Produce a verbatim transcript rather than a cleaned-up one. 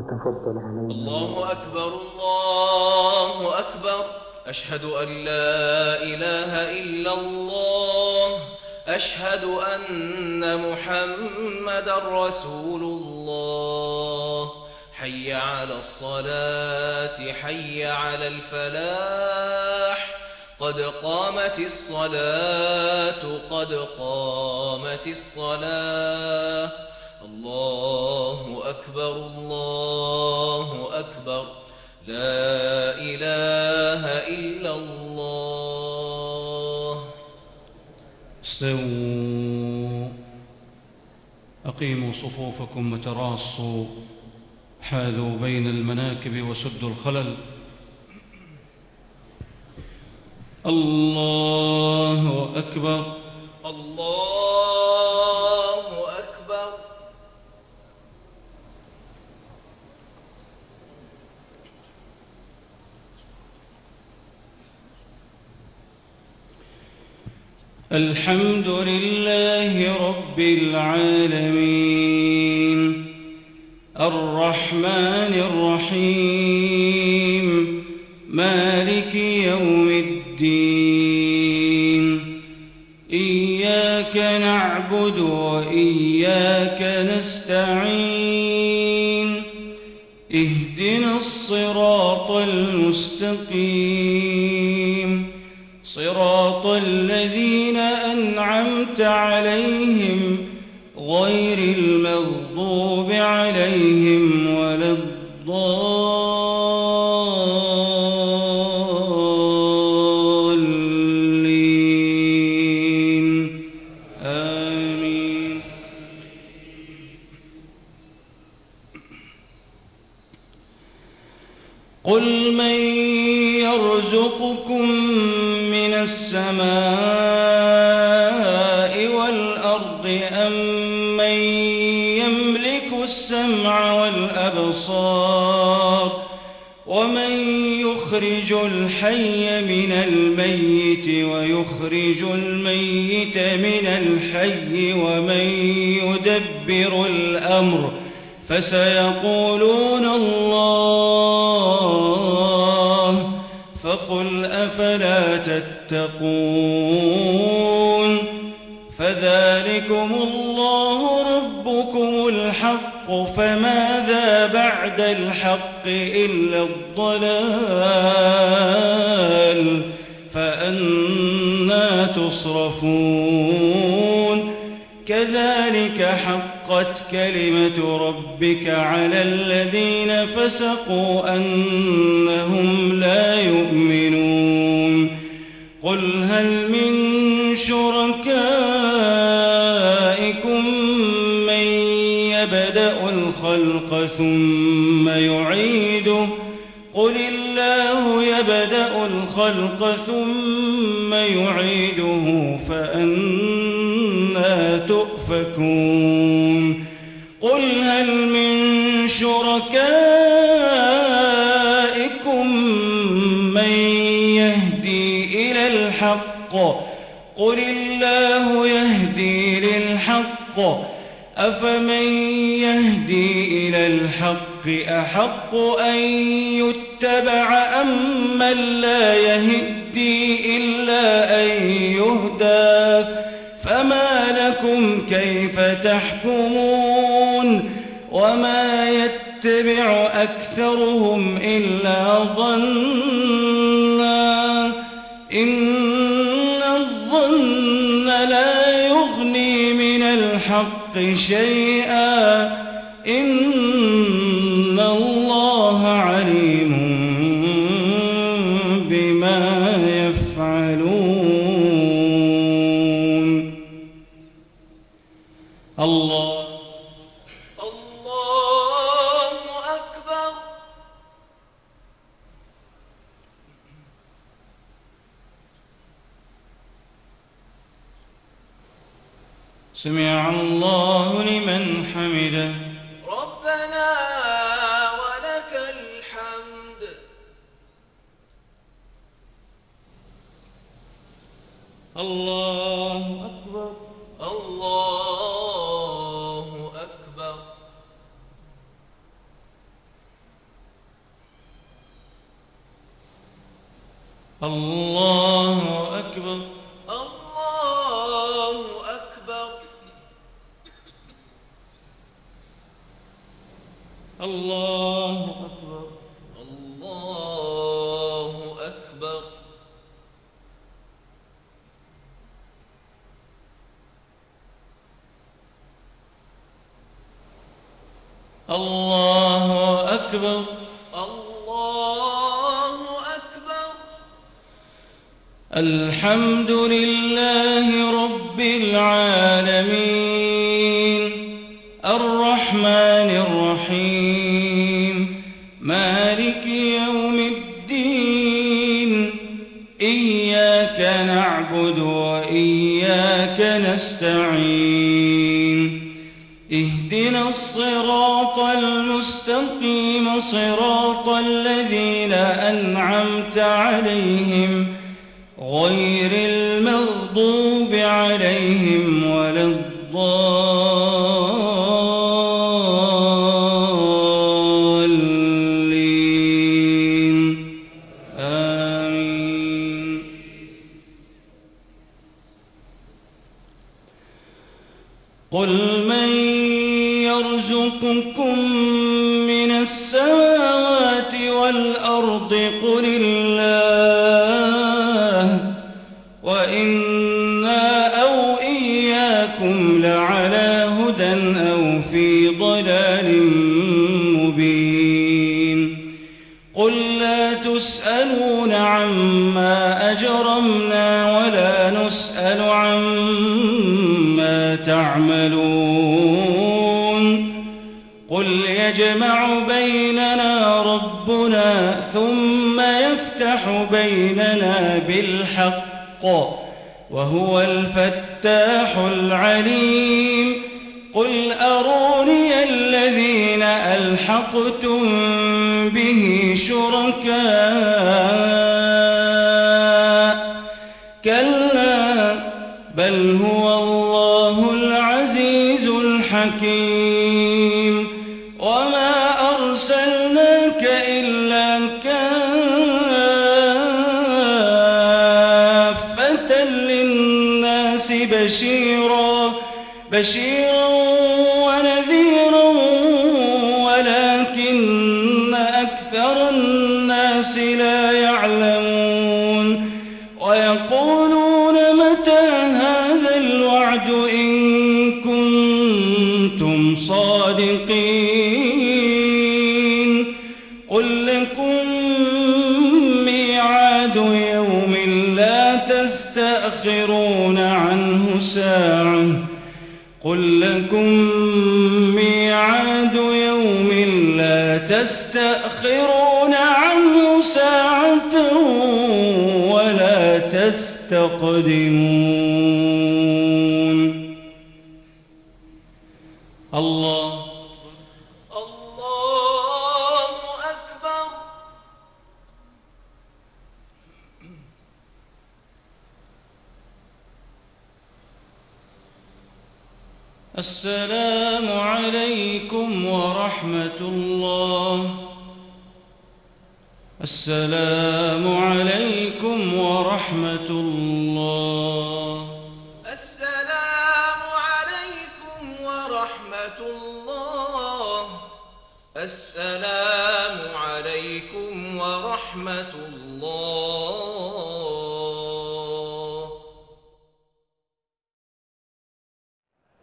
تفضل علينا. الله أكبر الله أكبر. أشهد أن لا إله إلا الله. أشهد أن محمدًا رسول الله. حي على الصلاة حي على الفلاح. قد قامت الصلاة قد قامت الصلاة. الله أكبر الله أكبر. لا إله إلا الله. استووا، أقيموا صفوفكم وتراصوا، حاذوا بين المناكب وسدوا الخلل. الله أكبر الله أكبر. الحمد لله رب العالمين، الرحمن الرحيم، مالك يوم الدين. إياك نعبد وإياك نستعين. اهدنا الصراط المستقيم، صراط الذين أنعمت عليهم غير المغضوب عليهم ولا الضالين. آمين. قل من يرزقكم من السماء والأرض أم من يملك السمع والأبصار ومن يخرج الحي من الميت ويخرج الميت من الحي ومن يدبر الأمر فسيقولون الله فقل أفلا تتقون. فذلكم الله ربكم الحق فماذا بعد الحق إلا الضلال فأنى تصرفون. كذلك حقت كلمة ربك على الذين فسقوا أنهم لا يؤمنون. قل هل من شركائكم من يبدأ الخلق ثم يعيده قل الله يبدأ الخلق ثم يعيده فأنى تؤفكون. قل هل من شركائكم من يهدي إلى الحق قل الله يهدي للحق أفمن يهدي إلى الحق أحق أن يتبع أم من لا يهدي إلا أن يهدى فما لكم كيف تحكمون. وما يتبع أكثرهم إلا ظنا إن الظن لا يغني من الحق شيئا إن الله عليم بما يفعلون. الله الله أكبر. سمع الله لمن حمده. ربنا ولك الحمد. الله أكبر. الله أكبر. الله أكبر. الله أكبر. الله أكبر. الله أكبر. الله أكبر. الله أكبر. الحمد لله رب العالمين الرحمن الرحيم مالك يوم الدين إياك نعبد وإياك نستعين اهدنا الصراط المستقيم صراط الذين أنعمت عليهم غير المغضوب عليهم ولا الضالين آمين. قل من يرزقكم من السماوات والأرض قل الله وإنا أو إياكم لعلى هدى أو في ضلال مبين. قل لا تسألون عما أجرمنا ولا نسأل عما تعملون. قل يجمع بيننا ربنا ثم يفتح بيننا بالحق وهو الفتاح العليم. قل أروني الذين ألحقتم به شركاء كلا بل هو الله العزيز الحكيم. وما أرسلناك إلا كافة للناس بشيرا بشيرا ونذيرا ولكن أكثر الناس لا يعلمون. ويقولون متى هذا الوعد إن كنتم صادقين. قل لكم ميعاد يوم لا تستأخرون عنه ساعة قل لكم ميعاد يوم لا تستأخرون عنه ساعة ولا تستقدمون. الله الله أكبر. السلام عليكم ورحمة الله. السلام عليكم ورحمة الله. السلام عليكم ورحمة الله. السلام عليكم ورحمة الله.